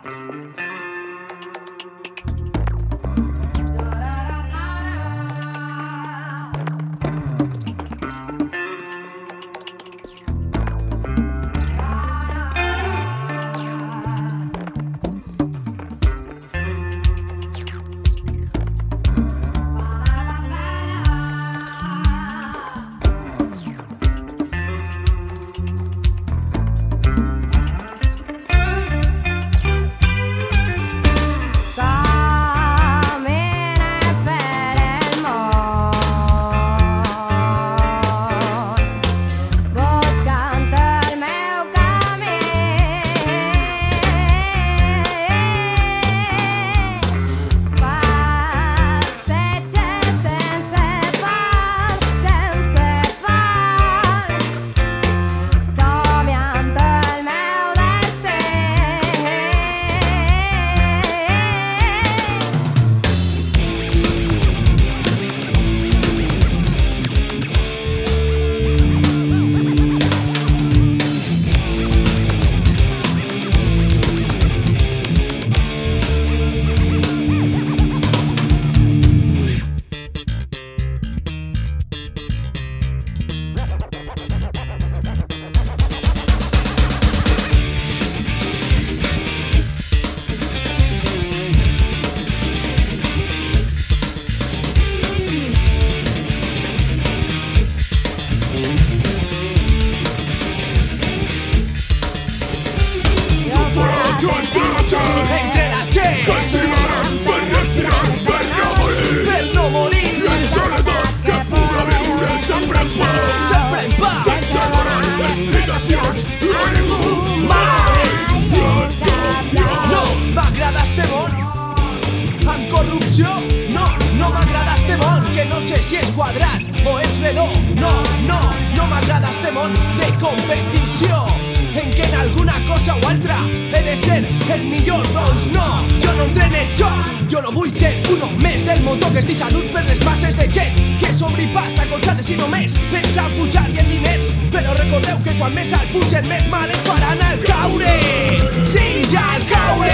Entre la gent castigaran per respirar, per no morir, per no morir, en soledat que puga viure sempre en pau, sempre en pau, sense donar explicacions a ningú. No m'agrada este món amb corrupció, no m'agrada este món que no sé si és quadrat o és redó. No m'agrada este món de competició en què en alguna cosa o altra he de ser el millor. Doncs no, jo no entrene el joc, jo no vull ser uno més del motor que estic salut per les masses de gent que sobrepassa constants i només pensa a pujar i en diners. Però recordeu que quan més alt pugen més mal ens faran al caure. Sí, ja al caure.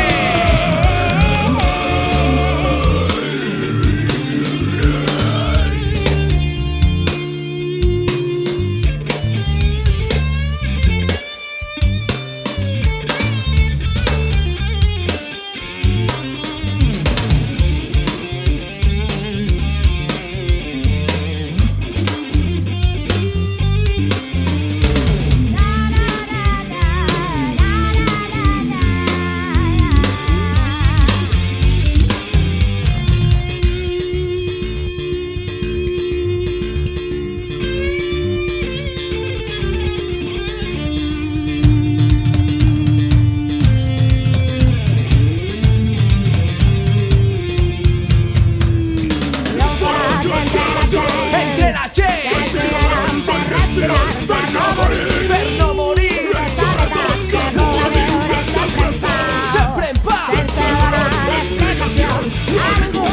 Per no morir, sobretot que puga viure sempre en pau, sempre en pau, sense donar explicacions a ningú.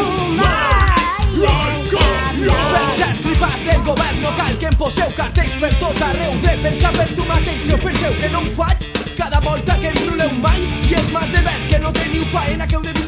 Per ser flipats del govern no cal que em poseu cartells per tot arreu de pensar per tu mateix. No penseu que no ho faig cada volta que em ruleu mai i és mas de ver que no teniu faena que heu de